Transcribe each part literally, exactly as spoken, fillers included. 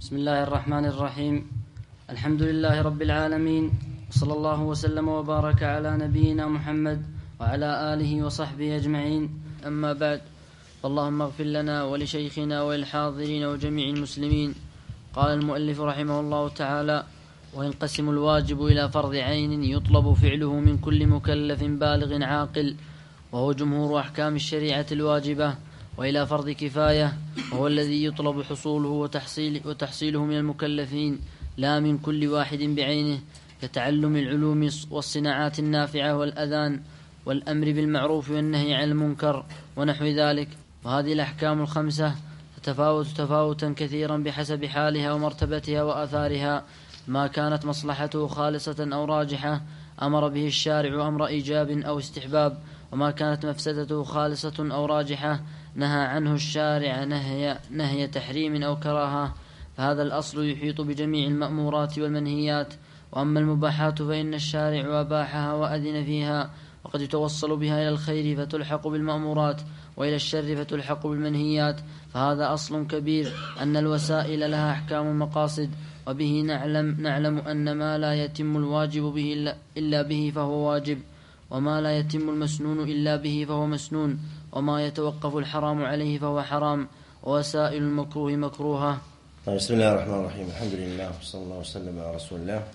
بسم الله الرحمن الرحيم. الحمد لله رب العالمين، وصلى الله وسلم وبارك على نبينا محمد وعلى آله وصحبه أجمعين. أما بعد، فاللهم اغفر لنا ولشيخنا وللحاضرين وجميع المسلمين. قال المؤلف رحمه الله تعالى: وينقسم الواجب إلى فرض عين يطلب فعله من كل مكلف بالغ عاقل، وهو جمهور أحكام الشريعة الواجبة، وإلى فرض كفاية، وهو الذي يطلب حصوله وتحصيل وتحصيله من المكلفين لا من كل واحد بعينه، كتعلم العلوم والصناعات النافعة والأذان والأمر بالمعروف والنهي عن المنكر ونحو ذلك. وهذه الأحكام الخمسة تتفاوت تفاوتا كثيرا بحسب حالها ومرتبتها وآثارها. ما كانت مصلحته خالصة أو راجحة أمر به الشارع أمر إيجاب أو استحباب، وما كانت مفسدته خالصة أو راجحة نهى عنه الشارع نهي, نهي تحريم أو كراهة. فهذا الأصل يحيط بجميع المأمورات والمنهيات. وأما المباحات فإن الشارع أباحها وأذن فيها، وقد يتوصل بها إلى الخير فتلحق بالمأمورات، وإلى الشر فتلحق بالمنهيات. فهذا أصل كبير، أن الوسائل لها أحكام المقاصد، وبه نعلم, نعلم أن ما لا يتم الواجب به إلا به فهو واجب، وما لا يتم المسنون إلا به فهو مسنون، وما يتوقف الحرام عليه فهو حرام، ووسائل المكروه مكروهة. بسم الله الرحمن الرحيم. الحمد لله وصلى الله وسلم على رسول الله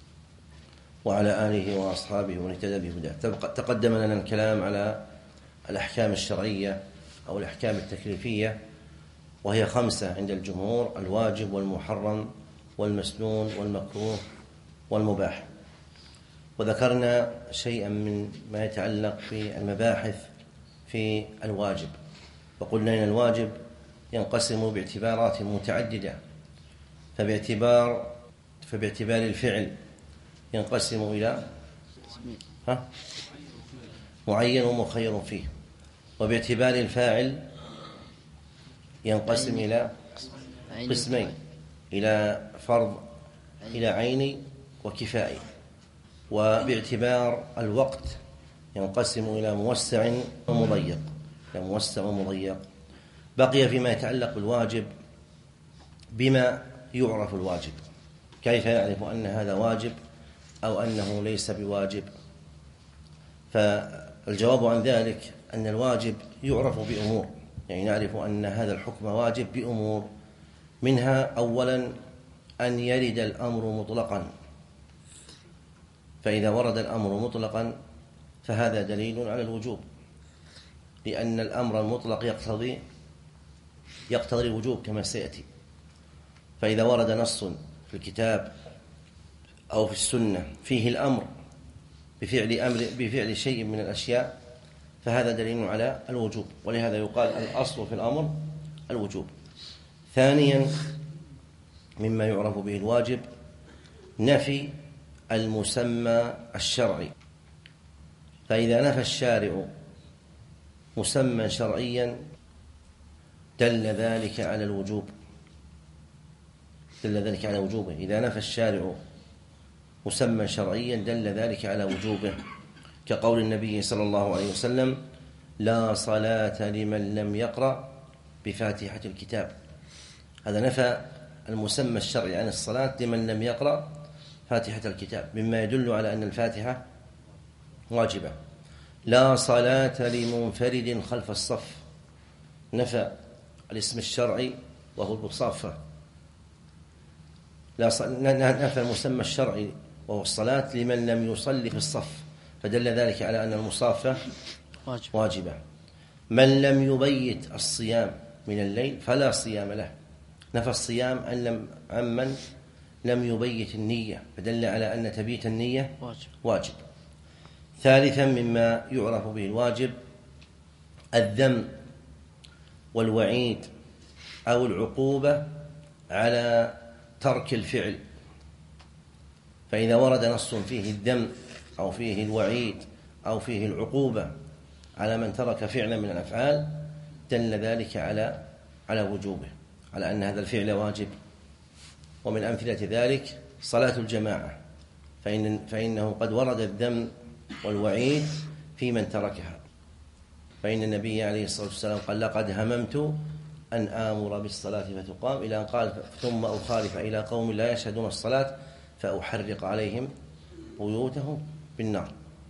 وعلى آله وأصحابه ومن اهتدى بهداه. تقدم لنا الكلام على الأحكام الشرعية أو الأحكام التكليفية، وهي خمسة عند الجمهور: الواجب والمحرم والمسنون والمكروه والمباح. وذكرنا شيئا من ما يتعلق في المباحث في الواجب، وقلنا إن الواجب ينقسم باعتبارات متعددة. فباعتبار فباعتبار الفعل ينقسم إلى ها معين ومخير فيه، وباعتبار الفاعل ينقسم إلى قسمين: إلى فرض إلى عيني وكفائي. وباعتبار الوقت ينقسم إلى موسع ومضيق إلى موسع ومضيق. بقي فيما يتعلق بالواجب بما يعرف الواجب، كيف نعرف أن هذا واجب أو أنه ليس بواجب. فالجواب عن ذلك أن الواجب يعرف بأمور، يعني نعرف أن هذا الحكم واجب بأمور، منها أولا أن يرد الأمر مطلقا. فإذا ورد الأمر مطلقا فهذا دليل على الوجوب، لأن الأمر المطلق يقتضي يقتضي الوجوب كما سيأتي. فإذا ورد نص في الكتاب أو في السنة فيه الأمر بفعل أمر بفعل شيء من الأشياء فهذا دليل على الوجوب، ولهذا يقال الأصل في الأمر الوجوب. ثانيا مما يعرف به الواجب نفي المسمى الشرعي. فإذا نفى الشارع مسمى شرعيا دل ذلك على الوجوب دل ذلك على وجوبه. إذا نفى الشارع مسمى شرعيا دل ذلك على وجوبه، كقول النبي صلى الله عليه وسلم: لا صلاة لمن لم يقرأ بفاتحة الكتاب. هذا نفى المسمى الشرعي عن الصلاة لمن لم يقرأ فاتحة الكتاب، مما يدل على أن الفاتحة واجبة. لا صلاة لمنفرد خلف الصف، نفى الاسم الشرعي وهو المصافة. لا نفى المسمى الشرعي وهو الصلاة لمن لم يصلي في الصف، فدل ذلك على أن المصافة واجبة. من لم يبيت الصيام من الليل فلا صيام له، نفى الصيام أن لم عمن لم يبيت النية، فدل على أن تبيت النية واجب, واجب. ثالثا مما يعرف به الواجب الذم والوعيد أو العقوبة على ترك الفعل. فإذا ورد نص فيه الذم أو فيه الوعيد أو فيه العقوبة على من ترك فعلا من الأفعال دل ذلك على على وجوبه، على أن هذا الفعل واجب. ومن أمثلة ذلك صلاة الجماعة، فإن فإنه قد ورد الذم والوعيد في من تركها. فإن النبي عليه الصلاة والسلام قال: لقد هممت أن آمر بالصلاة فتقام، إلى أن قال ثم أخالف إلى قوم لا يشهدون الصلاة فأحرق عليهم بيوتهم بالنار.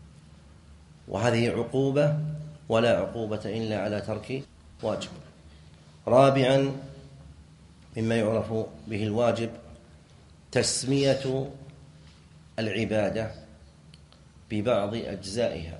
وهذه عقوبة ولا عقوبة إلا على ترك واجب. رابعا مما يعرف به الواجب تسمية العبادة ببعض أجزائها،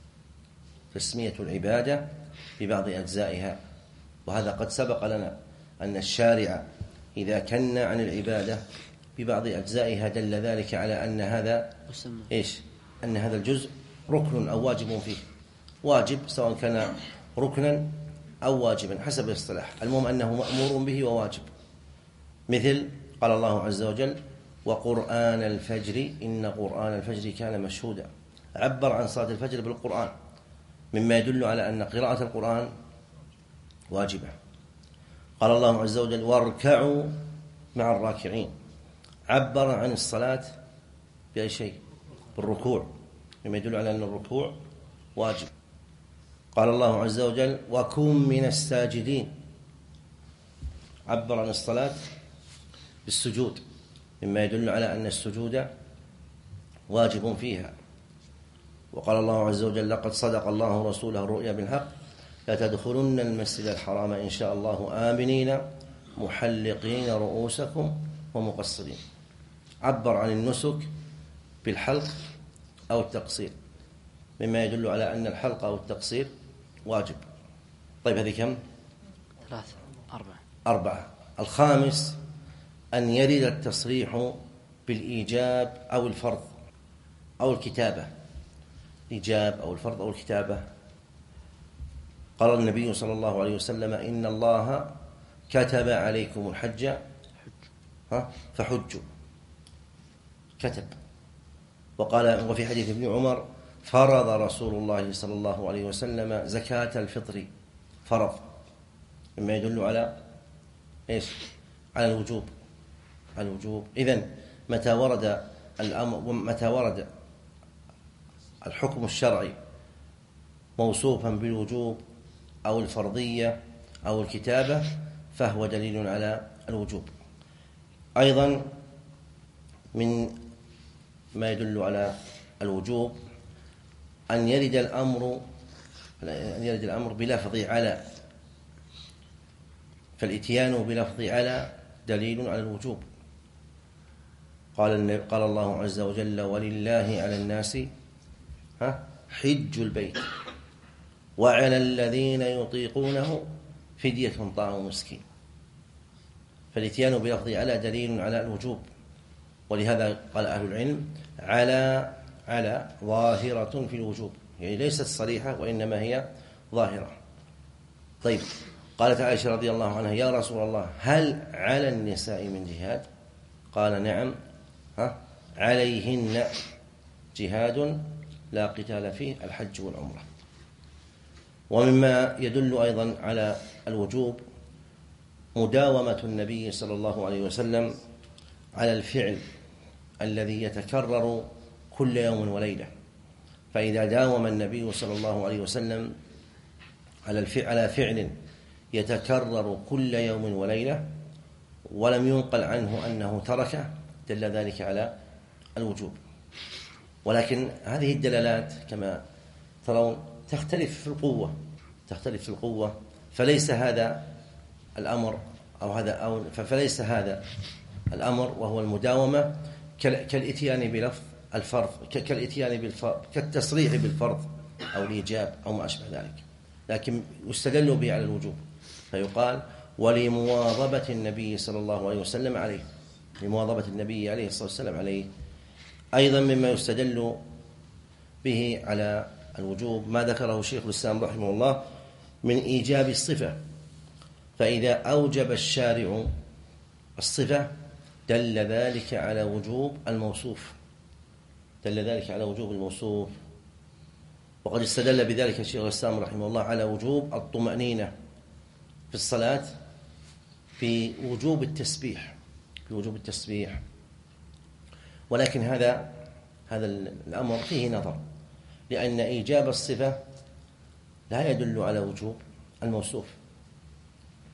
تسمية العبادة ببعض أجزائها. وهذا قد سبق لنا أن الشارع إذا كن عن العبادة ببعض أجزائها دل ذلك على أن هذا إيش؟ أن هذا الجزء ركن أو واجب فيه، واجب سواء كان ركنا أو واجبا حسب الاصطلاح، المهم أنه مأمور به وواجب. مثل قال الله عز وجل وقرآن الفجر إن قرآن الفجر كان مشهودا، عبر عن صلاة الفجر بالقرآن، مما يدل على أن قراءة القرآن واجبة. قال الله عز وجل واركعوا مع الراكعين، عبر عن الصلاة بأي شيء؟ بالركوع، مما يدل على أن الركوع واجب. قال الله عز وجل وكن من الساجدين، عبر عن الصلاة بالسجود، مما يدل على أن السجود واجب فيها. وقال الله عز وجل لقد صدق الله رسوله الرؤيا بالحق لتدخلن المسجد الحرام إن شاء الله آمنين محلقين رؤوسكم ومقصرين، عبر عن النسك بالحلق أو التقصير، مما يدل على أن الحلق أو التقصير واجب. طيب هذه كم؟ ثلاثة أربعة أربعة. الخامس أن يرد التصريح بالإيجاب أو الفرض أو الكتابة، إيجاب أو الفرض أو الكتابة. قال النبي صلى الله عليه وسلم إن الله كتب عليكم الحج فحجوا، كتب. وقال وفي حديث ابن عمر فرض رسول الله صلى الله عليه وسلم زكاة الفطر، فرض، مما يدل على إيش؟ على الوجوب، على الوجوب. إذن متى ورد الأمر، متى ورد الحكم الشرعي موصوفا بالوجوب أو الفرضية أو الكتابة فهو دليل على الوجوب. أيضا من ما يدل على الوجوب أن يرد الأمر أن يرد الأمر بلفظ على، فالإتيان بلفظ على دليل على الوجوب. قال قال الله عز وجل ولله على الناس ها حج البيت وعلى الذين يطيقونه فدية طعام مسكين. فالإتيان بلفظ على دليل على الوجوب، ولهذا قال أهل العلم على على ظاهرة في الوجوب، يعني ليست صريحة وإنما هي ظاهرة. طيب قالت عائشة رضي الله عنها يا رسول الله هل على النساء من جهاد؟ قال نعم، ها عليهن جهاد لا قتال فيه الحج والعمرة. ومما يدل أيضا على الوجوب مداومة النبي صلى الله عليه وسلم على الفعل الذي يتكرر كل يوم وليلة. فإذا داوم النبي صلى الله عليه وسلم على الفعل فعل يتكرر كل يوم وليلة ولم ينقل عنه أنه تركه دل ذلك على الوجوب. ولكن هذه الدلالات كما ترون تختلف في القوة، تختلف في القوة فليس هذا الأمر أو هذا أو فليس هذا الأمر وهو المداومة كالإتيان بلفظ الفرض، كالإتيان بالفرض، كالتصريح بالفرض أو الإيجاب أو ما أشبه ذلك، لكن يستدل به على الوجوب. فيقال ولمواظبة النبي صلى الله عليه وسلم عليه، لمواظبة النبي عليه الصلاة والسلام عليه. أيضا مما يستدل به على الوجوب ما ذكره شيخ الإسلام رحمه الله من إيجاب الصفة. فإذا أوجب الشارع الصفة دل ذلك على وجوب الموصوف، دل ذلك على وجوب الموصوف. وقد استدل بذلك الشيخ الإسلام رحمه الله على وجوب الطمأنينة في الصلاة في وجوب التسبيح، في وجوب التسبيح. ولكن هذا هذا الأمر فيه نظر، لأن إيجاب الصفة لا يدل على وجوب الموصوف،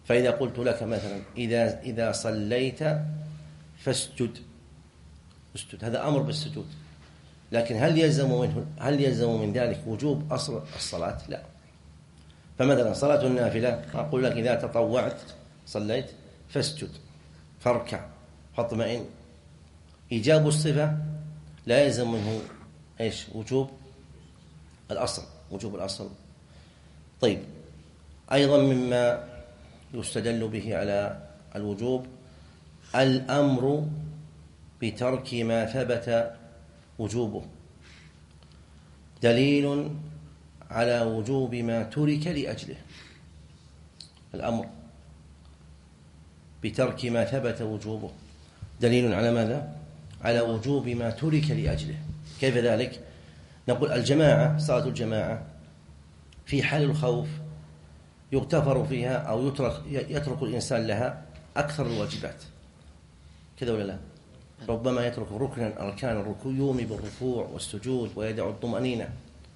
فإذا قلت لك مثلا إذا إذا صليت فاسجد، اسجد، هذا أمر بالسجود، لكن هل يلزم منه هل يلزم من ذلك وجوب أصل الصلاة؟ لا. فمثلا صلاة النافلة أقول لك إذا تطوعت صليت فاسجد، فاركع، فاطمئن. إيجاب الصفة لا يلزم منه إيش؟ وجوب الأصل، وجوب الأصل. طيب، أيضا مما يستدل به على الوجوب الأمر بترك ما ثبت وجوبه، دليل على وجوب ما ترك لأجله. الأمر بترك ما ثبت وجوبه دليل على ماذا؟ على وجوب ما ترك لأجله. كيف ذلك؟ نقول الجماعة، صلاة الجماعة في حال الخوف يغتفر فيها أو يترك, يترك الإنسان لها أكثر الواجبات، كذا ولا لا؟ ربما يترك ركنا أركان الركوع، يومي بالركوع والسجود ويدع الطمأنينة.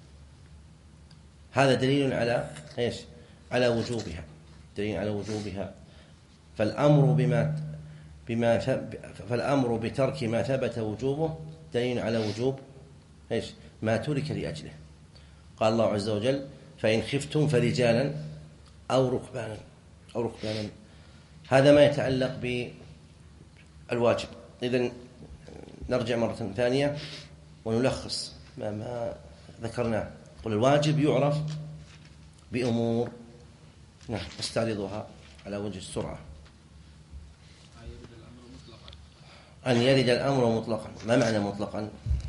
هذا دليل على إيش؟ على وجوبها، دليل على وجوبها. فالأمر بما بما فالأمر بترك ما ثبت وجوبه دليل على وجوب إيش؟ ما ترك لأجله. قال الله عز وجل: فإن خفتم فرجالا أو ركبانا أو ركبانا. هذا ما يتعلق بالواجب. إذن نرجع مرة ثانية ونلخص ما, ما ذكرناه. قل الواجب يعرف بأمور نستعرضها على وجه السرعة. أن يرد الأمر مطلقا. ما معنى مطلقا؟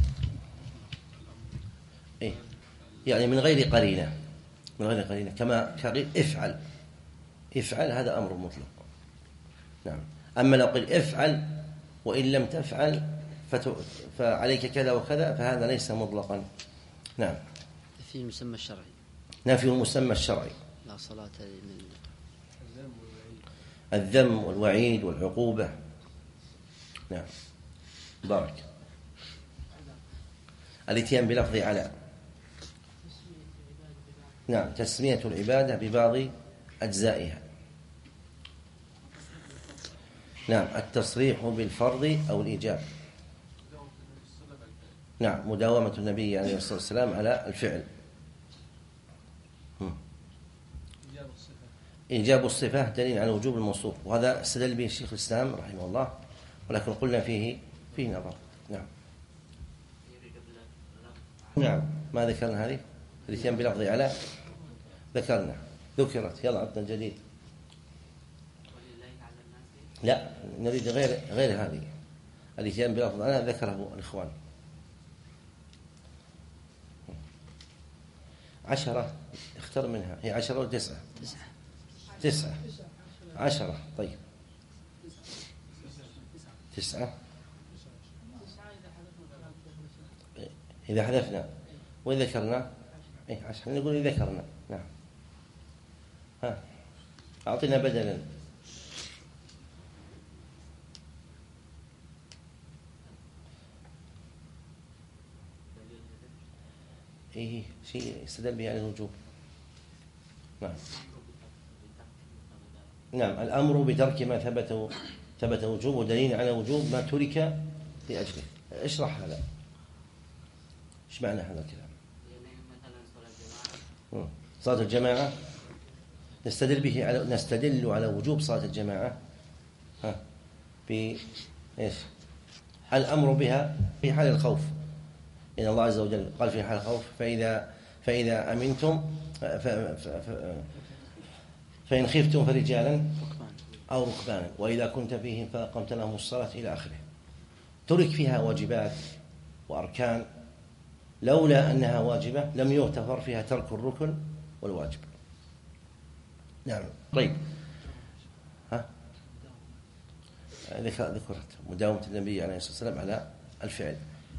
إيه؟ يعني من غير قرينة، من غير قرينة، كما كقيل افعل، افعل هذا أمر مطلق. نعم. أما لو قل افعل وإن لم تفعل فعليك كذا وكذا فهذا ليس مطلقا. نعم. في المسمى الشرعي. نفي المسمى الشرعي. لا صلاة لمن الذم والوعيد والعقوبة. نعم. بارك. الاتيان بلفظ على. نعم. تسمية العبادة ببعض أجزائها. نعم. التصريح بالفرض أو الإيجاب. نعم. مداومة النبي عليه الصلاة والسلام على الفعل. إيجاب الصفة دليل على وجوب الموصوف، وهذا استدل به الشيخ الإسلام رحمه الله، ولكن قلنا فيه فيه نظر. نعم. نعم. ما ذكرنا هذه الاتيان بلفظ على؟ ذكرنا، ذكرت. يلا عطنا الجديد. لا، نريد غير غير هذه. الاتيان بلفظ على ذكره الإخوان. عشرة، اختر منها. هي عشرة وتسعة؟ تسعة. تسعة. عشرة. طيب. تسعة. إذا حذفنا وإذا ذكرنا. إيه عشان نقول إذا ذكرنا. نعم. ها. أعطينا بدلا. إيه شيء استدل به على الوجوب. نعم. نعم. الأمر بترك ما ثبت ثبت وجوبه دليل على وجوب ما ترك لأجله. اشرح هذا. ايش معنى هذا الكلام؟ صلاة الجماعة نستدل به على نستدل على وجوب صلاة الجماعة ها ب ايش؟ الأمر بها في حال الخوف. إن الله عز وجل قال في حال الخوف: فإذا فإذا أمنتم ف ف ف فإن خفتم فرجالا أو ركبانا وإذا كنت فيهم فأقمت لهم الصلاة إلى آخره. ترك فيها واجبات وأركان، لولا أنها واجبة لم يغتفر فيها ترك الركن والواجب. نعم. طيب. ها ذكرت مداومة النبي عليه الصلاة والسلام على الفعل.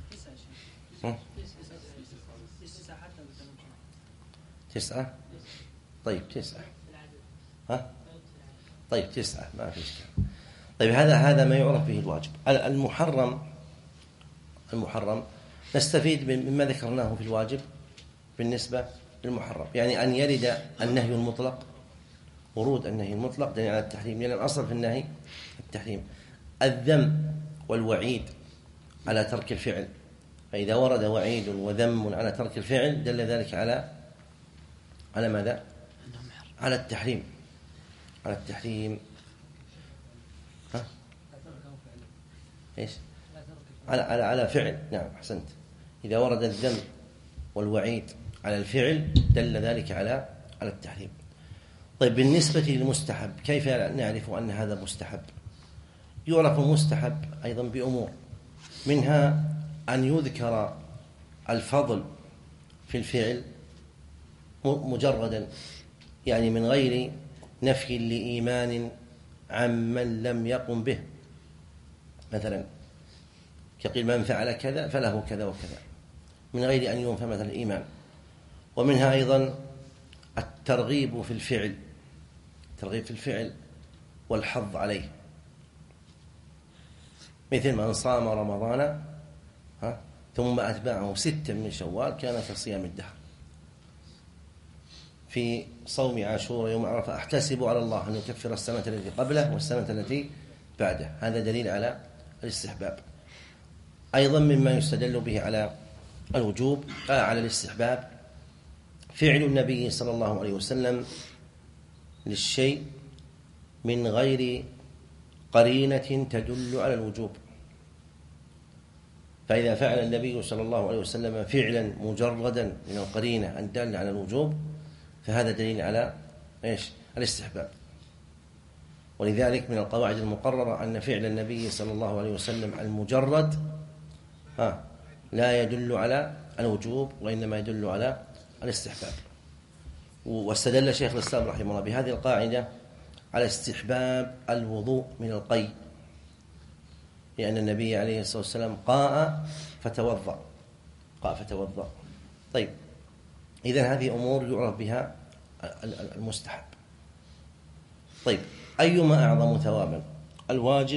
تسعة. طيب تسعة. ها طيب تسعة ما في إشكال. طيب هذا هذا ما يعرف به الواجب. المحرم المحرم نستفيد مما ذكرناه في الواجب بالنسبة للمحرم، يعني أن يرد النهي المطلق ورود النهي المطلق دليل على التحريم، لأن الأصل في النهي التحريم. الذم والوعيد على ترك الفعل، فإذا ورد وعيد وذم على ترك الفعل دل ذلك على على ماذا؟ على التحريم، على التحريم. ها؟ إيش؟ على على على فعل. نعم أحسنت. إذا ورد الذم والوعيد على الفعل دل ذلك على على التحريم. طيب بالنسبة للمستحب كيف نعرف أن هذا مستحب؟ يعرف المستحب أيضا بأمور، منها أن يذكر الفضل في الفعل مجردا، يعني من غير نفي لإيمان عمن لم يقم به، مثلا يقول من فعل كذا فله كذا وكذا، من غير أن ينفى مثلا الإيمان. ومنها أيضا الترغيب في الفعل، الترغيب في الفعل والحظ عليه، مثل من صام رمضان ها ثم أتبعه ستا من شوال كان كصيام الدهر. في صوم عاشوراء يوم عرفة أحتسب على الله أن يكفر السنة التي قبله والسنة التي بعده، هذا دليل على الاستحباب. أيضا مما يستدل به على الوجوب آه على الاستحباب فعل النبي صلى الله عليه وسلم للشيء من غير قرينة تدل على الوجوب. فإذا فعل النبي صلى الله عليه وسلم فعلا مجردا من القرينة أن دل على الوجوب فهذا دليل على إيش؟ الاستحباب. ولذلك من القواعد المقررة أن فعل النبي صلى الله عليه وسلم المجرد ها لا يدل على الوجوب وإنما يدل على الاستحباب. واستدل شيخ الإسلام رحمه الله بهذه القاعدة على استحباب الوضوء من القي، لأن النبي عليه الصلاة والسلام قاء فتوضأ، قاء فتوضأ. طيب إذن هذه أمور يعرف بها المستحب. طيب أيما أعظم ثوابا، الواجب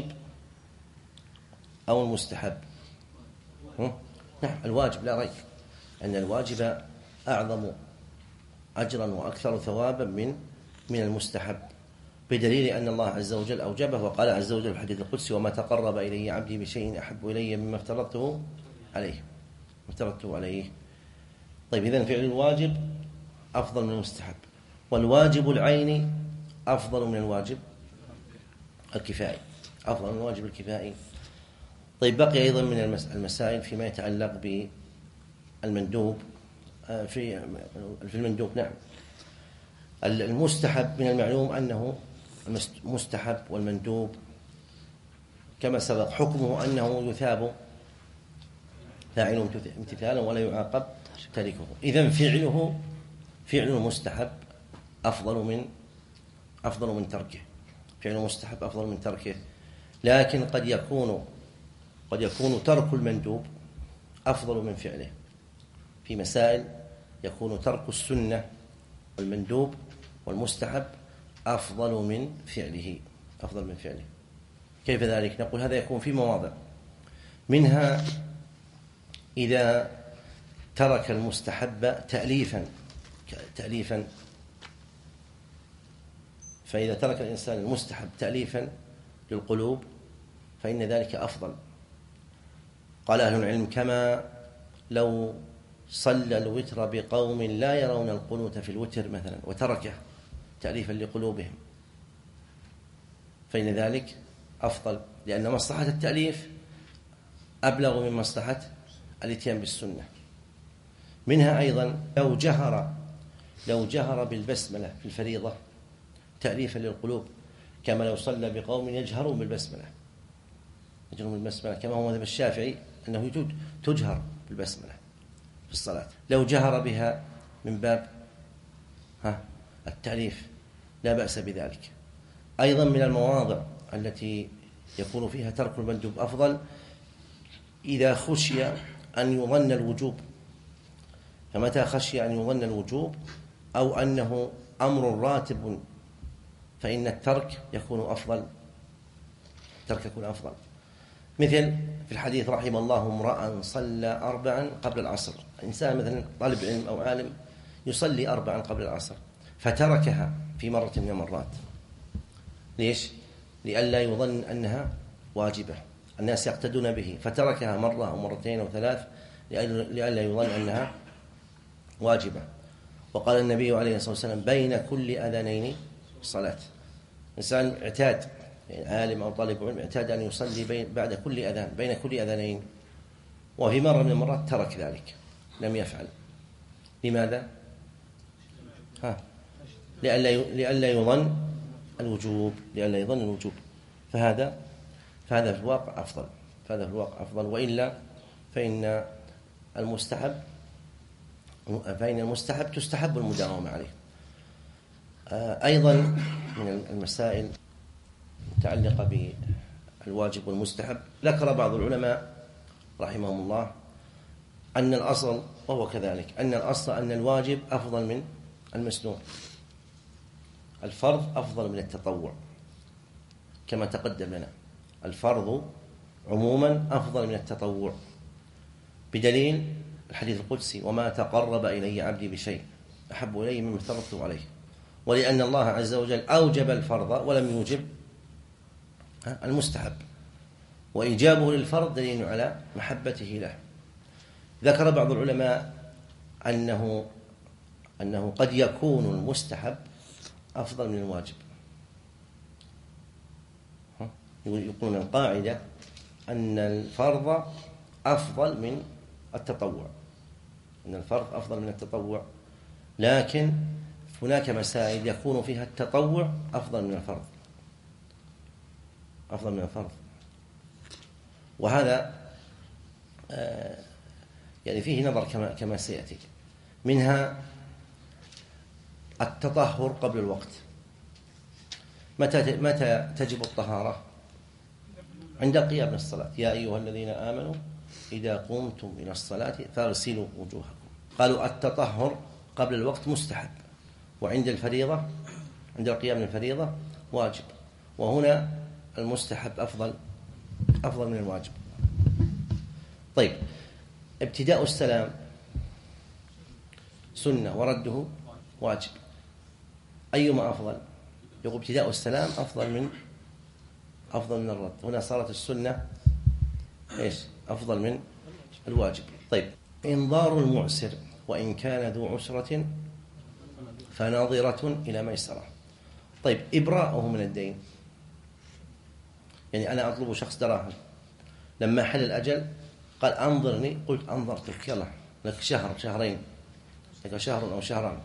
أو المستحب؟ نعم الواجب لا ريب أن الواجب أعظم أجرا وأكثر ثوابا من من المستحب، بدليل أن الله عز وجل أوجبه، وقال عز وجل في الحديث القدسي وما تقرب إلي عبدي بشيء أحب إلي مما افترضته عليه افترضته عليه. طيب إذن فعل الواجب أفضل من المستحب، والواجب العيني أفضل من الواجب الكفائي، أفضل من الواجب الكفائي. طيب بقي أيضا من المسائل فيما يتعلق بالمندوب في في المندوب. نعم المستحب من المعلوم أنه مستحب والمندوب كما سبق حكمه أنه يثاب فاعله امتثالا ولا يعاقب تاركه. إذن فعله فعل المستحب أفضل من أفضل من تركه، فعل المستحب أفضل من تركه. لكن قد يكون قد يكون ترك المندوب أفضل من فعله. في مسائل يكون ترك السنة والمندوب والمستحب أفضل من فعله أفضل من فعله. كيف ذلك؟ نقول هذا يكون في مواضع، منها إذا ترك المستحب تأليفا تأليفا فإذا ترك الإنسان المستحب تأليفا للقلوب فإن ذلك أفضل. قال أهل العلم كما لو صلى الوتر بقوم لا يرون القنوت في الوتر مثلا وتركه تأليفا لقلوبهم فإن ذلك أفضل، لأن مصلحة التأليف أبلغ من مصلحة الاتيان بالسنة. منها أيضا لو جهر لو جهر بالبسملة في الفريضة تأليفا للقلوب، كما لو صلى بقوم يجهرون بالبسملة يجهرون بالبسملة كما هو مذهب الشافعي أنه تجهر بالبسملة في الصلاة، لو جهر بها من باب ها التأليف لا بأس بذلك. أيضا من المواضع التي يكون فيها ترك المندوب أفضل إذا خشي أن يظن الوجوب، فمتى خشي أن يظن الوجوب أو أنه أمر راتب فإن الترك يكون أفضل الترك يكون أفضل. مثل في الحديث رحم الله امرأ صلى أربعا قبل العصر، إنسان مثلا طالب علم أو عالم يصلي أربعا قبل العصر فتركها في مرة من المرات. ليش؟ لئلا يظن أنها واجبة، الناس يقتدون به فتركها مرة أو مرتين أو ثلاث لئلا يظن أنها واجبة. وقال النبي عليه الصلاة والسلام بين كل أذانين صلاة. إنسان اعتاد، يعني عالم أو طالب علم اعتاد أن يصلي بين بعد كل أذان بين كل أذانين، وفي مرة من المرات ترك ذلك لم يفعل. لماذا؟ ها لئلا لئلا يظن الوجوب لئلا يظن الوجوب فهذا فهذا في الواقع أفضل فهذا في الواقع أفضل وإلا فإن المستحب فإن المستحب تستحب المداومة عليه. أيضا من المسائل المتعلقة بالواجب والمستحب، ذكر بعض العلماء رحمهم الله أن الأصل، وهو كذلك، أن الأصل أن الواجب أفضل من المسنون، الفرض أفضل من التطوع كما تقدم لنا، الفرض عموما أفضل من التطوع، بدليل الحديث القدسي وما تقرب إلي عبدي بشيء أحب إلي مما افترضت عليه، ولأن الله عز وجل أوجب الفرض ولم يوجب المستحب، وإيجابه للفرض دليل على محبته له. ذكر بعض العلماء أنه أنه قد يكون المستحب أفضل من الواجب. يقولون القاعدة أن الفرض أفضل من التطوع أن الفرض أفضل من التطوع لكن هناك مسائل يكون فيها التطوع أفضل من الفرض أفضل من الفرض وهذا آه يعني فيه نظر كما كما سيأتي. منها التطهر قبل الوقت. متى متى تجب الطهارة؟ عند القيام من الصلاة. يا أيها الذين آمنوا إذا قمتم إلى الصلاة فاغسلوا وجوهكم. قالوا التطهر قبل الوقت مستحب، وعند الفريضة عند القيام من الفريضة واجب، وهنا المستحب أفضل أفضل من الواجب. طيب، ابتداء السلام سنة ورده واجب، أيما أفضل؟ يقول ابتداء السلام أفضل من أفضل من الرد. هنا صارت السنة إيش؟ أفضل من الواجب. طيب، إنظار المعسر وإن كان ذو عسرة فناظرة إلى ميسرة. طيب، إبراءه من الدين، يعني أنا أطلب شخص دراهم، لما حل الأجل قال أنظرني، قلت أنظرتك، يلا لك شهر شهرين، لك شهر أو شهران،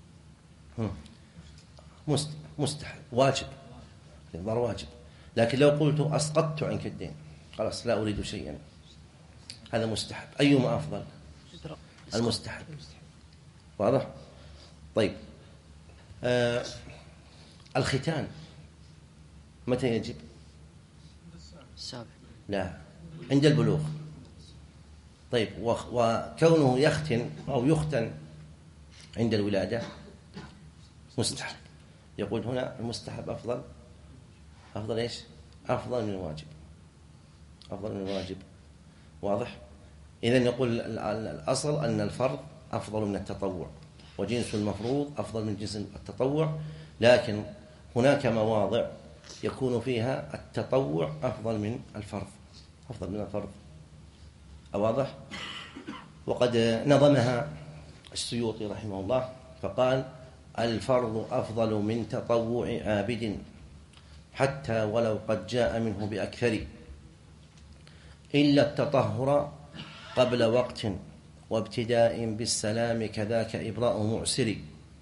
مستحب واجب، الإنظار واجب. لكن لو قلت أسقطت عنك الدين، خلاص لا أريد شيئا، هذا مستحب. أيما أفضل؟ المستحب. واضح؟ طيب، آه الختان متى يجب؟ السابع. لا، عند البلوغ. طيب، وكونه يختن أو يختن عند الولادة مستحب. يقول هنا المستحب أفضل أفضل إيش؟ أفضل من الواجب أفضل من الواجب. واضح؟ إذن يقول الأصل أن الفرض أفضل من التطوع، وجنس المفروض أفضل من جنس التطوع، لكن هناك مواضع يكون فيها التطوع أفضل من الفرض أفضل من الفرض. واضح؟ وقد نظمها السيوطي رحمه الله فقال الفرض أفضل من تطوع عابد حتى ولو قد جاء منه بأكثر، إلا التطهر قبل وقت وابتداء بالسلام كذاك إبراء معسر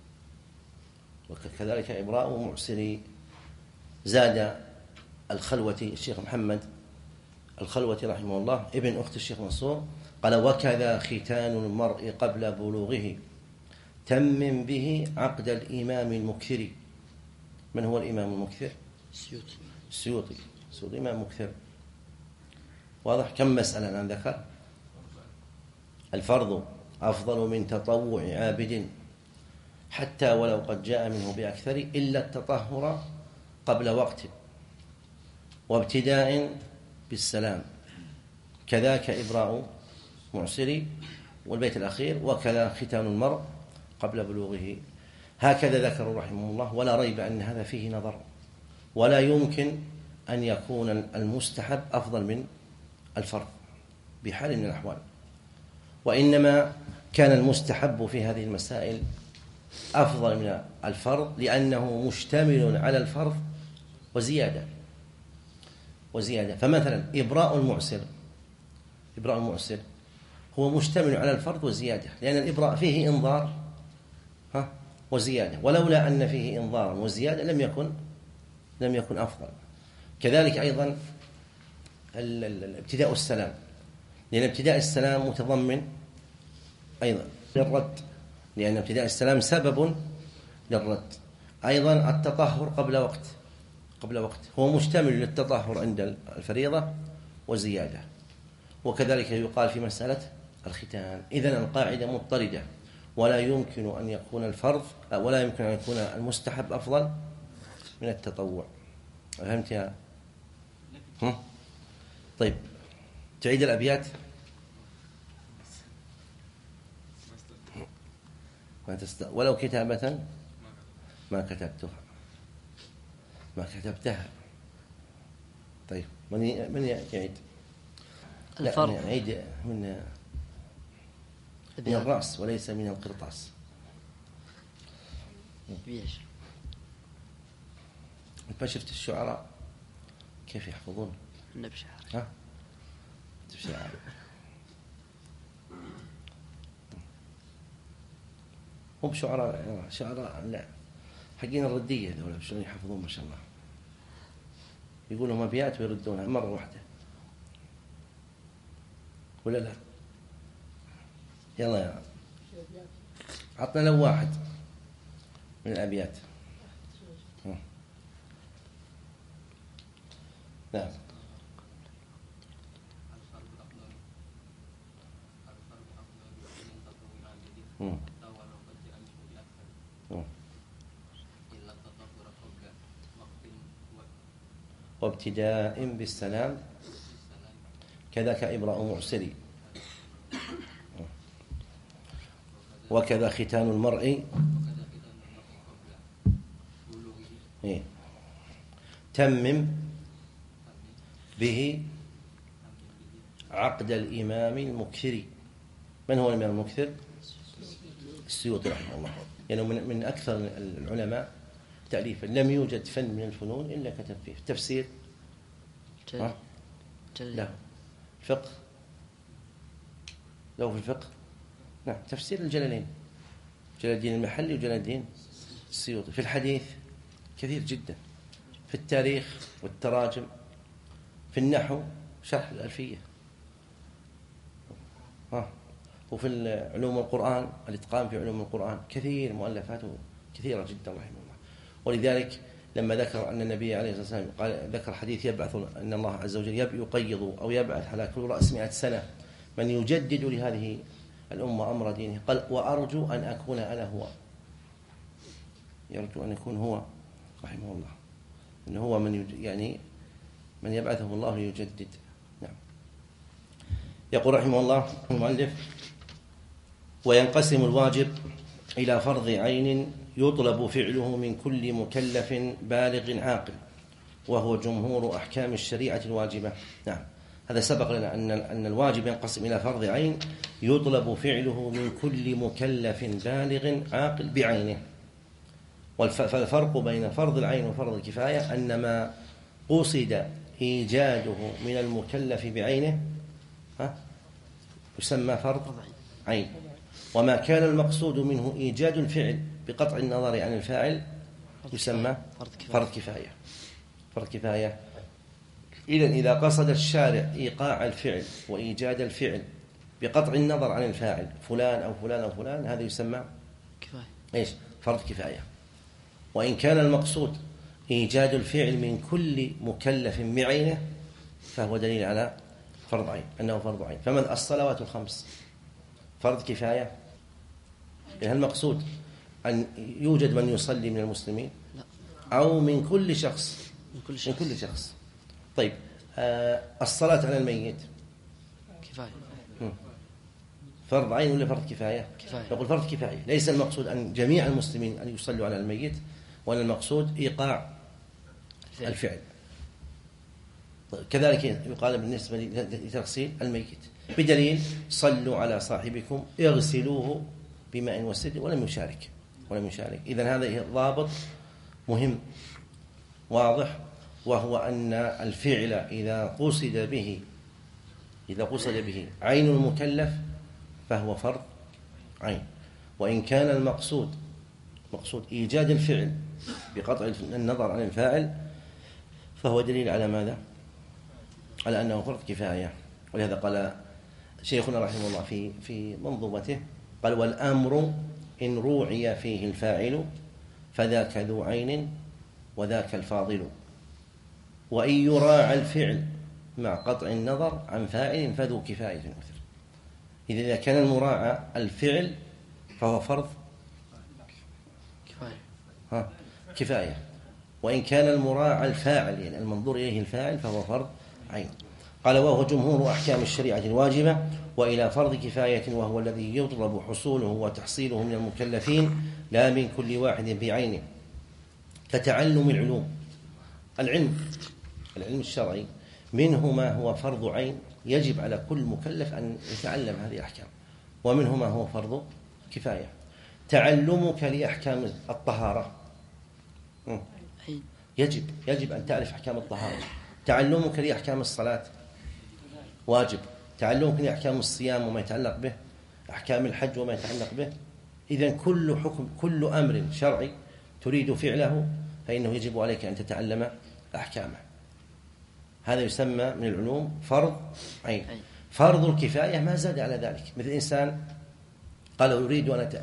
وكذلك إبراء معسر. زاد الخلوة الشيخ محمد الخلوة رحمه الله ابن أخت الشيخ منصور قال وكذا ختان المرء قبل بلوغه تمم به عقد الإمام المكثر. من هو الإمام المكثر؟ السيوطي السيوطي السيوطي إمام مكثر. واضح؟ كم مسألة الآن ذكر؟ الفرض أفضل من تطوع عابد حتى ولو قد جاء منه بأكثر، إلا التطهر قبل وقت وابتداء بالسلام كذاك إبراء معسر. والبيت الأخير وكذا ختان المرء قبل بلوغه. هكذا ذكروا رحمه الله، ولا ريب أن هذا فيه نظر، ولا يمكن أن يكون المستحب أفضل من الفرض بحال من الأحوال، وإنما كان المستحب في هذه المسائل أفضل من الفرض لأنه مشتمل على الفرض وزيادة وزيادة. فمثلا إبراء المعسر إبراء المعسر هو مشتمل على الفرض وزيادة، لأن الإبراء فيه إنظار ها وزيادة، ولولا أن فيه إنظار وزيادة لم يكن لم يكن أفضل. كذلك أيضا ابتداء السلام، لأن ابتداء السلام متضمن أيضا للرد، لأن ابتداء السلام سبب للرد. أيضا التطهر قبل وقت قبل وقت هو مشتمل للتطهر عند الفريضة وزيادة. وكذلك يقال في مسألة الختان. إذن القاعدة مضطردة، ولا يمكن أن يكون الفرض ولا يمكن أن يكون المستحب أفضل من التطوع. فهمت يا هم؟ طيب تعيد الأبيات. ما تست... ولو كتابة ما كتبتها ما كتبتها. طيب من ي... من يعيد؟ الفرض يعيد من من الرأس وليس من القرطاس. بيش انت شفت الشعراء كيف يحفظون النبي شعر ها شعر هم شعراء شعراء لا حقين الردية ذولا شلون يحفظون ما شاء الله، يقولوا أبيات ويردونها مرة واحدة ولا لا؟ يلا يا عطنا لو واحد من الأبيات. نعم. مم. وابتداء بالسلام كذاك إبراء معسري، وكذا ختان المرء إيه؟ تمم به عقد الإمام المكثر. من هو الإمام المكثر؟ السيوطي رحمه الله، يعني من من أكثر العلماء تأليفا، لم يوجد فن من الفنون إلا كتب فيه. التفسير ها؟ لا. الفقه لو في الفقه نعم تفسير الجلالين، جلال الدين المحلي وجلال الدين السيوطي. في الحديث كثير جدا، في التاريخ والتراجم، في النحو شرح الألفية، ها وفي علوم القرآن الإتقان في علوم القرآن كثير، مؤلفاته كثيرة جدا رحمه الله. ولذلك لما ذكر أن النبي عليه الصلاة والسلام قال ذكر حديث يبعث أن الله عز وجل يقيض أو يبعث على كل رأس مئة سنة من يجدد لهذه الأمة أمر دينه، قال وأرجو أن أكون أنا هو. يرجو أن يكون هو رحمه الله، أنه هو من يعني من يبعثه الله ليجدد. نعم. يقول رحمه الله المؤلف: وينقسم الواجب إلى فرض عين يطلب فعله من كل مكلف بالغ عاقل، وهو جمهور أحكام الشريعة الواجبة. نعم، هذا سبق لنا أن أن الواجب ينقسم إلى فرض عين يطلب فعله من كل مكلف بالغ عاقل بعينه. فالفرق بين فرض العين وفرض الكفاية أن ما قصد إيجاده من المكلف بعينه ها يسمى فرض عين، وما كان المقصود منه إيجاد الفعل بقطع النظر عن الفاعل يسمى فرض كفاية. فرض كفاية. إذن إذا قصد الشارع إيقاع الفعل وإيجاد الفعل بقطع النظر عن الفاعل فلان أو فلان أو فلان، هذا يسمى كفاية. إيش؟ فرض كفاية. وإن كان المقصود إيجاد الفعل من كل مكلف بعينه فهو دليل على فرض عين، أنه فرض عين. فمن الصلوات الخمس فرض كفاية، هل المقصود أن يوجد من يصلي من المسلمين؟ لا. أو من كل شخص؟ من كل شخص, من كل شخص. طيب آه الصلاة على الميت كفاية. فرض عين ولا فرض كفاية؟ كفاية. يقول فرض كفاية. ليس المقصود أن جميع المسلمين أن يصلوا على الميت، ولا المقصود إيقاع الفعل, الفعل. كذلك يقال بالنسبة لتغسيل الميت بدليل صلوا على صاحبكم اغسلوه بماء وسدر ولم يشارك ولم يشارك. إذن هذا ضابط مهم واضح، وهو أن الفعل إذا قصد به إذا قصد به عين المكلف فهو فرض عين، وإن كان المقصود مقصود إيجاد الفعل بقطع النظر عن الفاعل فهو دليل على ماذا؟ على أنه فرض كفاية. ولهذا قال شيخنا رحمه الله في في منظومته قال: والأمر إن روعي فيه الفاعل فذاك ذو عين وذاك الفاضل، وإن يراعى الفعل مع قطع النظر عن فاعل فذو كفاية مثل. إذا كان المراعى الفعل فهو فرض كفاية ها كفاية، وإن كان المراعى الفاعل يعني المنظور إليه الفاعل فهو فرض عين. قال: وهو جمهور أحكام الشريعة الواجبة وإلى فرض كفاية، وهو الذي يطلب حصوله وتحصيله من المكلفين لا من كل واحد بعينه، كتعلم العلوم. العلم العلم الشرعي منه ما هو فرض عين يجب على كل مكلف أن يتعلم هذه الأحكام، ومنه ما هو فرض كفاية. تعلمك لأحكام الطهارة يجب يجب أن تعرف أحكام الطهارة. تعلمك لأحكام الصلاة واجب. تعلمك لأحكام الصيام وما يتعلق به، أحكام الحج وما يتعلق به. إذن كل حكم كل أمر شرعي تريد فعله فإنه يجب عليك أن تتعلم أحكامه. هذا يسمى من العلوم فرض عين. فرض الكفاية ما زاد على ذلك، مثل إنسان قال أريد أن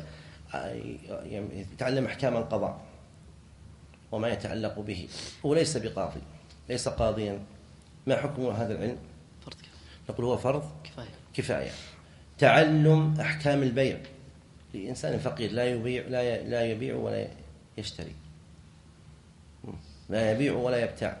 يتعلم أحكام القضاء وما يتعلق به، هو ليس بقاضي ليس قاضيا، ما حكم هذا العلم؟ نقول هو فرض كفاية. كفاية. تعلم أحكام البيع لإنسان فقير لا يبيع لا لا يبيع ولا يشتري، لا يبيع ولا يبتاع،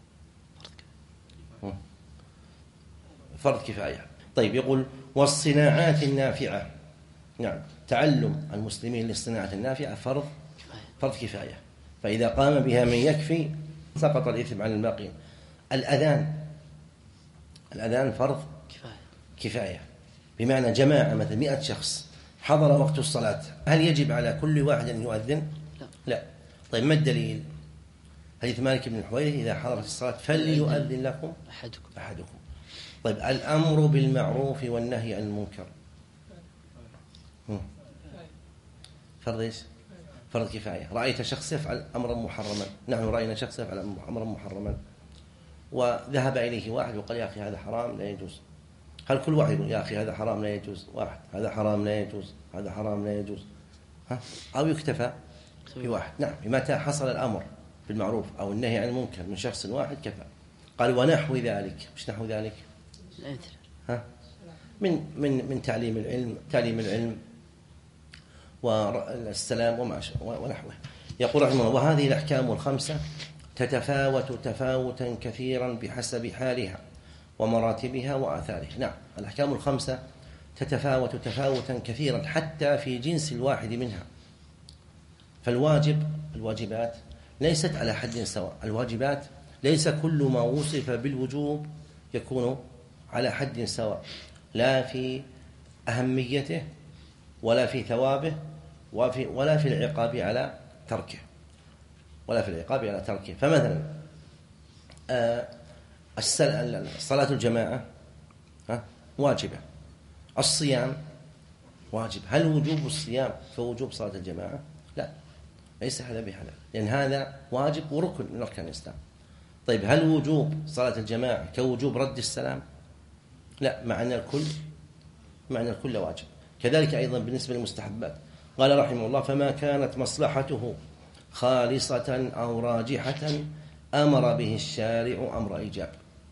فرض كفاية. طيب يقول: والصناعات النافعة. نعم، تعلم المسلمين للصناعة النافعة فرض فرض كفاية، فإذا قام بها من يكفي سقط الإثم عن الباقين. الأذان الأذان فرض كفاية. كفاية بمعنى جماعة مثل مئة شخص حضر وقت الصلاة، هل يجب على كل واحد أن يؤذن؟ لا, لا. طيب ما الدليل؟ حديث مالك بن الحويرث: إذا حضرت الصلاة فليؤذن لكم أحدكم أحدكم طيب الأمر بالمعروف والنهي عن المنكر فرض إيش؟ فرض كفاية. رأيت شخص يفعل أمرا محرما، نحن رأينا شخص يفعل أمرا محرما وذهب إليه واحد وقال: يا أخي هذا حرام لا يجوز. هل كل واحد يقول: يا أخي هذا حرام لا يجوز؟ واحد: هذا حرام لا يجوز، هذا حرام لا يجوز. ها؟ أو يكتفى في واحد؟ نعم، متى حصل الأمر بالمعروف أو النهي عن المنكر من شخص واحد كفى. قال: ونحو ذلك. مش نحو ذلك؟ ها؟ من من من تعليم العلم تعليم العلم والسلام وما ونحوه. يقول رحمه الله: وهذه الأحكام الخمسة تتفاوت تفاوتا كثيرا بحسب حالها ومراتبها وآثارها. نعم، الأحكام الخمسة تتفاوت تفاوتا كثيرا حتى في جنس الواحد منها. فالواجب الواجبات ليست على حد سواء. الواجبات ليس كل ما وصف بالوجوب يكون على حد سواء، لا في أهميته ولا في ثوابه ولا في العقاب على تركه ولا في العقاب على تركه. فمثلا صلاة الجماعة واجبة، الصيام واجب. هل وجوب الصيام كوجوب صلاة الجماعة؟ لا، ليس هذا بهذا، لأن هذا واجب وركن من أركان الإسلام. طيب هل وجوب صلاة الجماعة كوجوب رد السلام؟ لا، معنى الكل معنى الكل واجب. كذلك أيضا بالنسبة للمستحبات قال رحمه الله: فما كانت مصلحته خالصة أو راجحة أمر به الشارع أمر إيجاب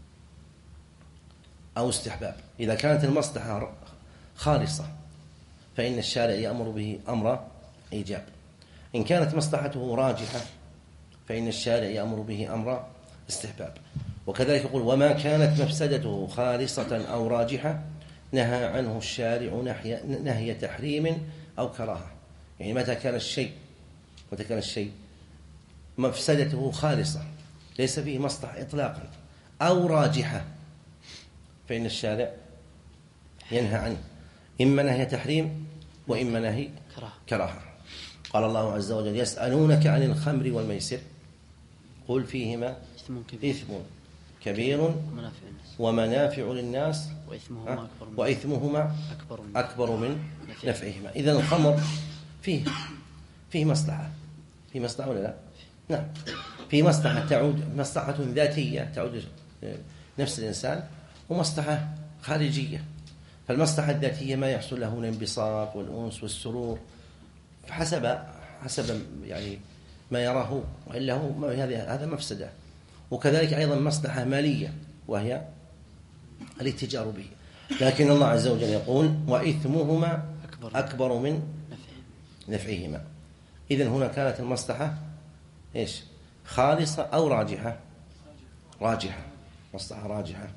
أو استحباب. إذا كانت المصلحة خالصة فإن الشارع يأمر به أمر إيجاب. إن كانت مصلحته راجحة فإن الشارع يأمر به أمر استحباب. وكذلك يقول: وما كانت مفسدته خالصة أو راجحة نهى عنه الشارع نهي, نهي تحريم أو كراهة. يعني متى كان الشيء متى كان الشيء مفسدته خالصة ليس فيه مصلحة إطلاقا أو راجحة، فإن الشارع ينهى عنه، إما نهي تحريم وإما نهي كراهة. قال الله عز وجل: يسألونك عن الخمر والميسر قل فيهما إثم كبير ومنافع للناس وإثمهما أكبر من نفعهما. إذن الخمر فيه فيه مصلحة فيه مصلحة ولا لا؟ نعم، في مصلحة تعود مصلحة ذاتية تعود نفس الإنسان، ومصلحة خارجية. فالمصلحة الذاتية ما يحصل له الانبساط والأنس والسرور حسب حسب يعني ما يراه، وإلا هو هذا مفسدة. وكذلك أيضا مصلحة مالية وهي الاتجار به. لكن الله عز وجل يقول: وإثمهما أكبر من نفعهما. إذن هنا كانت المصلحة إيش؟ خالصة أو راجحة؟ راجحة، مصلحة راجحة.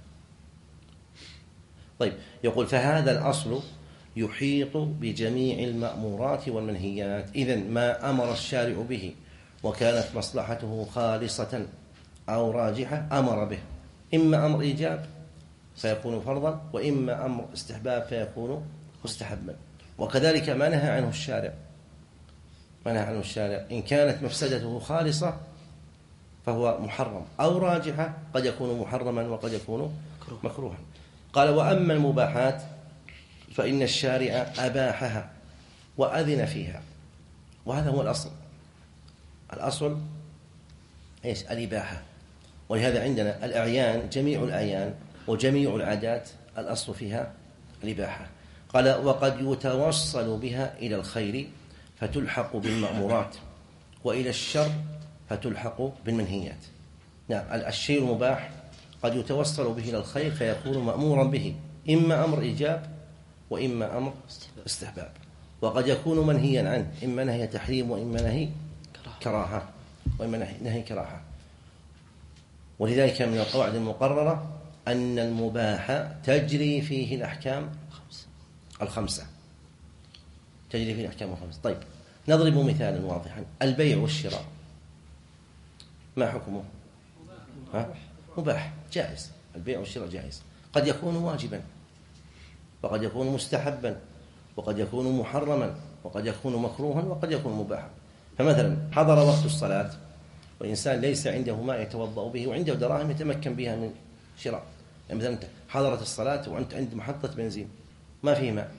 طيب، يقول: فهذا الأصل يحيط بجميع المأمورات والمنهيات. إذن ما أمر الشارع به وكانت مصلحته خالصة أو راجحة أمر به، إما أمر إيجاب فيكون فرضا، وإما أمر استحباب فيكون مستحبا. وكذلك ما نهى عنه الشارع ما نهى عنه الشارع إن كانت مفسدته خالصة فهو محرم، أو راجحة قد يكون محرما وقد يكون مكروها. قال: وأما المباحات فإن الشارع أباحها وأذن فيها. وهذا هو الأصل الأصل إيش؟ الإباحة. ولهذا عندنا الأعيان، جميع الأعيان وجميع العادات الأصل فيها الإباحة. قال: وقد يتوصل بها إلى الخير فتلحق بالمأمورات، وإلى الشر فتلحق بالمنهيات. نعم، الشيء المباح قد يتوصل به إلى الخير فيكون مأمورا به، إما أمر إيجاب وإما أمر استحباب. وقد يكون منهيا عنه، إما نهي تحريم وإما نهي كراهة وإما نهي, نهي كراهة. ولذلك من القواعد المقررة أن المباح تجري فيه الأحكام الخمسة تجري فيه الأحكام الخمسة. طيب، نضرب مثالا واضحا: البيع والشراء ما حكمه؟ ها؟ مباح جائز. البيع والشراء جائز، قد يكون واجبا وقد يكون مستحبا وقد يكون محرما وقد يكون مكروها وقد يكون مباحا. فمثلا حضر وقت الصلاة وإنسان ليس عنده ماء يتوضأ به وعنده دراهم يتمكن بها من شراء. يعني مثلا حضرت الصلاة وأنت عند محطة بنزين ما فيه ماء،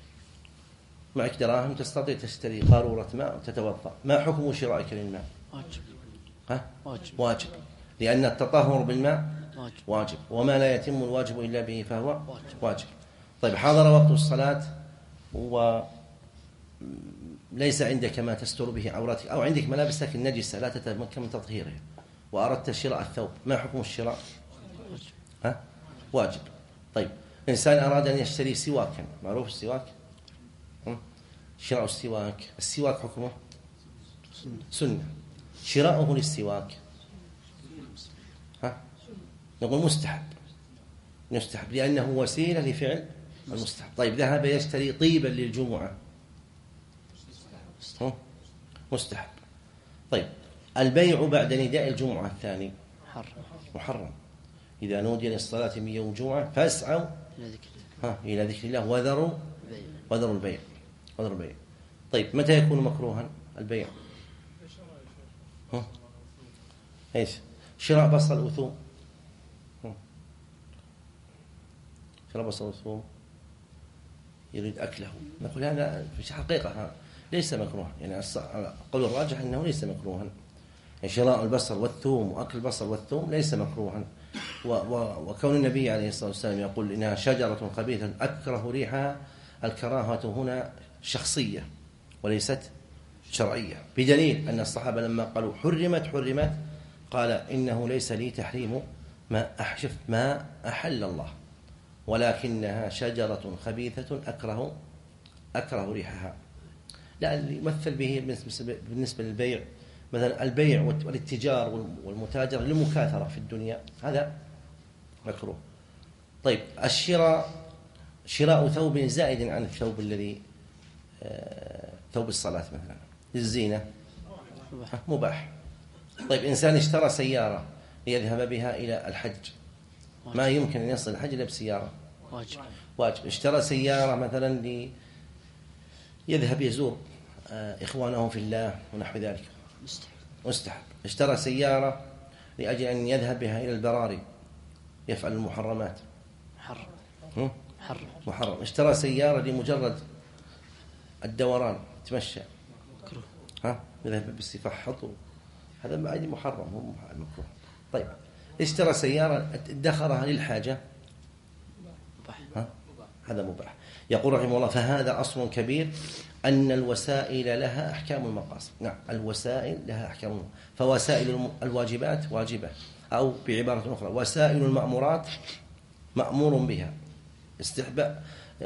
معك دراهم تستطيع تشتري قارورة ماء وتتوضأ، ما حكم شرائك للماء؟ واجب. ها؟ واجب. واجب، لأن التطهر بالماء واجب. واجب، وما لا يتم الواجب إلا به فهو واجب. واجب. طيب، حضر وقت الصلاة وليس عندك ما تستر به عوراتك، أو عندك ملابس لكن نجسة لا تتمكن من تطهيرها، وأردت شراء الثوب، ما حكم الشراء؟ ها؟ واجب. طيب، إنسان أراد أن يشتري سواكا، معروف السواك؟ شراء السواك، السواك حكمه سنة، شراؤه للسواك ها؟ نقول مستحب مستحب لأنه وسيلة لفعل المستحب. طيب، ذهب يشتري طيبا للجمعة مستحب. طيب، البيع بعد نداء الجمعة الثاني محرم. إذا نودي للصلاة من يوم الجمعة فاسعوا ها إلى ذكر الله وذروا وذروا البيع وذروا البيع. طيب، متى يكون مكروها البيع؟ ها؟ ايش؟ شراء بصل وثوم. شراء بصل وثوم يريد أكله، نقول هذا في حقيقة ليس مكروها، يعني القول الراجح أنه ليس مكروها. يعني شراء البصل والثوم وأكل البصل والثوم ليس مكروها. وكون النبي عليه الصلاة والسلام يقول إنها شجرة خبيثة أكره ريحها، الكراهة هنا شخصية وليست شرعية، بدليل أن الصحابة لما قالوا حرمت حرمت قال إنه ليس لي تحريم ما أحشف ما أحل الله، ولكنها شجرة خبيثة أكره أكره ريحها. لا، يمثل به بالنسبة للبيع، مثلا البيع والاتجار والمتاجر للمكاثرة في الدنيا، هذا مكروه. طيب، الشراء شراء ثوب زائد عن الثوب الذي ثوب الصلاة مثلا للزينة مباح. طيب إنسان اشترى سيارة ليذهب بها إلى الحج، ما يمكن أن يصل الحج إلا بسيارة، واجب. واجب. اشترى سيارة مثلا ليذهب يزور إخوانه في الله ونحو ذلك، مستحب. اشترى سيارة لأجل أن يذهب بها إلى البراري يفعل المحرمات، محرم. محرم. محرم. اشترى سيارة لمجرد الدوران تمشى، مكروه. ها يذهب بالسفاح حطه، هذا ما عادي محرم، هو مكروه. طيب اشترى سيارة ادخرها للحاجة، ها هذا مباح. يقول رحمه الله: فهذا أصل كبير أن الوسائل لها أحكام المقاصد. نعم، الوسائل لها أحكام المقاصد. فوسائل الواجبات واجبة، أو بعبارة أخرى وسائل المأمورات مأمور بها استحباب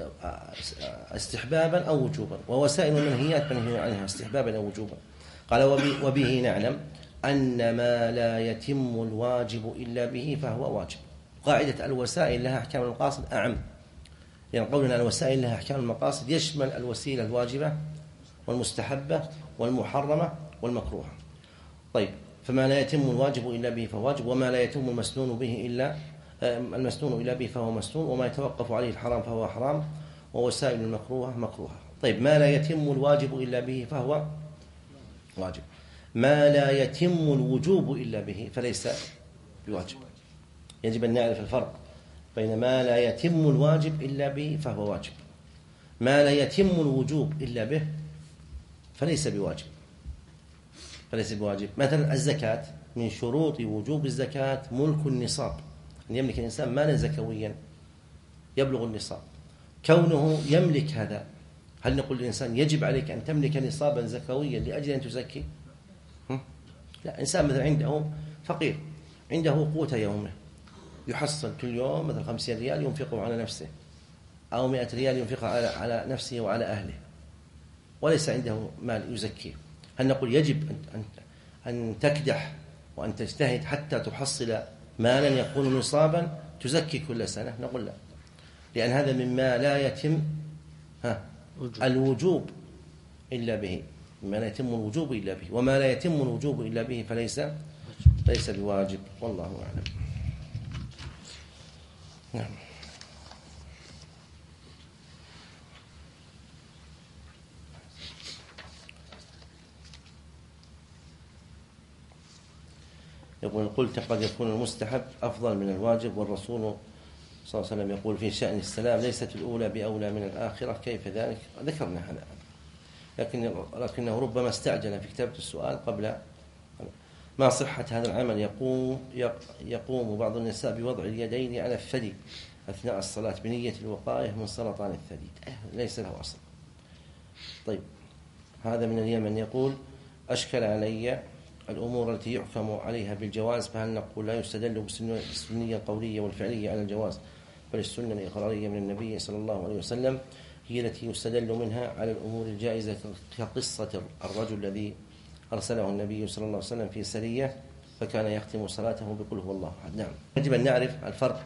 استحبابا أو وجوبا، ووسائل المنهيات منهي عنها استحبابا أو وجوبا. قال: وبه نعلم أن ما لا يتم الواجب إلا به فهو واجب. قاعدة الوسائل لها أحكام المقاصد أعم، يعني قولنا الوسائل لها أحكام المقاصد يشمل الوسيلة الواجبة والمستحبة والمحرمة والمكروهة. طيب، فما لا يتم الواجب إلا به فهو واجب، وما لا يتم المسنون به إلا المسنون إلا به فهو مسنون، وما يتوقف عليه الحرام فهو حرام، ووسائل المكروهة مكروهة. طيب، ما لا يتم الواجب إلا به فهو واجب، ما لا يتم الوجوب إلا به فليس بواجب. يجب أن نعرف الفرق بين ما لا يتم الواجب إلا به فهو واجب، ما لا يتم الوجوب إلا به فليس بواجب فليس بواجب. مثلا الزكاة، من شروط وجوب الزكاة ملك النصاب، أن يملك الإنسان مالا زكويا يبلغ النصاب. كونه يملك هذا، هل نقول للإنسان يجب عليك أن تملك نصابا زكويا لأجل أن تزكي؟ لا. إنسان مثلا عنده فقير، عنده قوت يومه، يحصل كل يوم مثلا خمسين ريال ينفقه على نفسه، أو مئة ريال ينفقه على على نفسه وعلى أهله، وليس عنده مال يزكيه. هل نقول يجب أن أن تكدح وأن تجتهد حتى تحصل مالا يكون نصابا تزكي كل سنة؟ نقول لا، لأن هذا مما لا يتم ها الوجوب إلا به، مما لا يتم الوجوب إلا به، وما لا يتم الوجوب إلا به فليس ليس بواجب. والله أعلم. نعم. يقول: قلت قد يكون المستحب أفضل من الواجب، والرسول صلى الله عليه وسلم يقول في شأن السلام: ليست الأولى بأولى من الآخرة، كيف ذلك؟ ذكرنا هذا، لكن لكنه ربما استعجل في كتابة السؤال قبل. ما صحة هذا العمل؟ يقوم يقوم بعض النساء بوضع اليدين على الثدي أثناء الصلاة بنية الوقاية من سرطان الثدي، ليس له أصل. طيب، هذا من اليمن يقول: أشكل علي الأمور التي يحكم عليها بالجواز، فهل نقول لا يستدل بالسنية القولية والفعلية على الجواز، بل السنة الإقرارية من النبي صلى الله عليه وسلم هي التي يستدل منها على الأمور الجائزة، كقصة الرجل الذي أرسله النبي صلى الله عليه وسلم في سرية فكان يختم صلاته بقل هو الله أحد. نعم، يجب أن نعرف الفرق.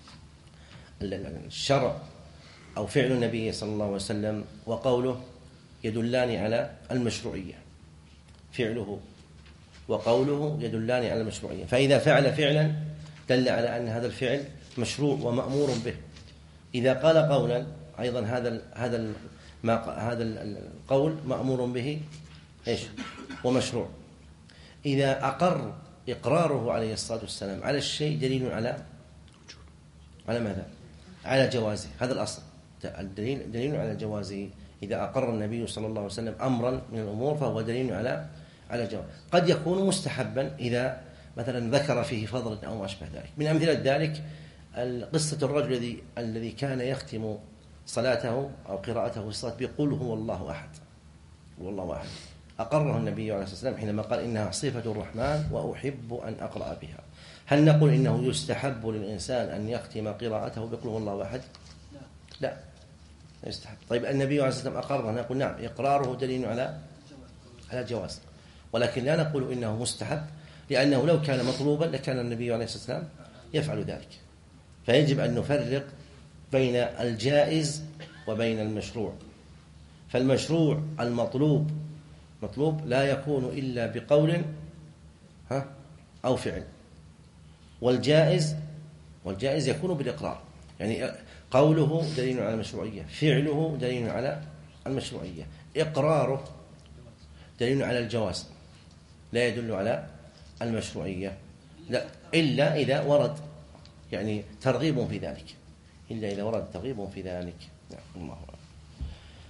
الشرع أو فعل النبي صلى الله عليه وسلم وقوله يدلان على المشروعية، فعله وقوله يدلان على المشروعية. فإذا فعل فعلا دل على أن هذا الفعل مشروع ومأمور به. إذا قال قولا أيضا هذا هذا ما هذا القول مأمور به إيش ومشروع. إذا أقر إقراره عليه الصلاة والسلام على الشيء دليل على على ماذا؟ على جوازه. هذا الأصل، الدليل دليل على جوازه. إذا أقر النبي صلى الله عليه وسلم أمرا من الأمور فهو دليل على على جواز. قد يكون مستحبا إذا مثلا ذكر فيه فضلا أو ما أشبه ذلك. من أمثلة ذلك قصة الرجل الذي الذي كان يختم صلاته أو قراءته في الصلاة بقل هو الله أحد، هو الله أحد. أقره النبي عليه الصلاة والسلام حينما قال إنها صفة الرحمن وأحب أن أقرأ بها. هل نقول إنه يستحب للإنسان أن يختم قراءته بقل هو الله أحد؟ لا، لا يستحب. طيب، النبي عليه الصلاة والسلام أقره، نقول نعم، إقراره دليل على على جواز، ولكن لا نقول إنه مستحب، لأنه لو كان مطلوبا لكان النبي عليه الصلاة والسلام يفعل ذلك. فيجب أن نفرق بين الجائز وبين المشروع. فالمشروع المطلوب مطلوب لا يكون إلا بقول ها أو فعل، والجائز والجائز يكون بالإقرار، يعني قوله دليل على المشروعية، فعله دليل على المشروعية، إقراره دليل على الجواز لا يدل على المشروعية، لا إلا إذا ورد يعني ترغيب في ذلك، إلا إذا ورد ترغيب في ذلك. نعم الله أعلم.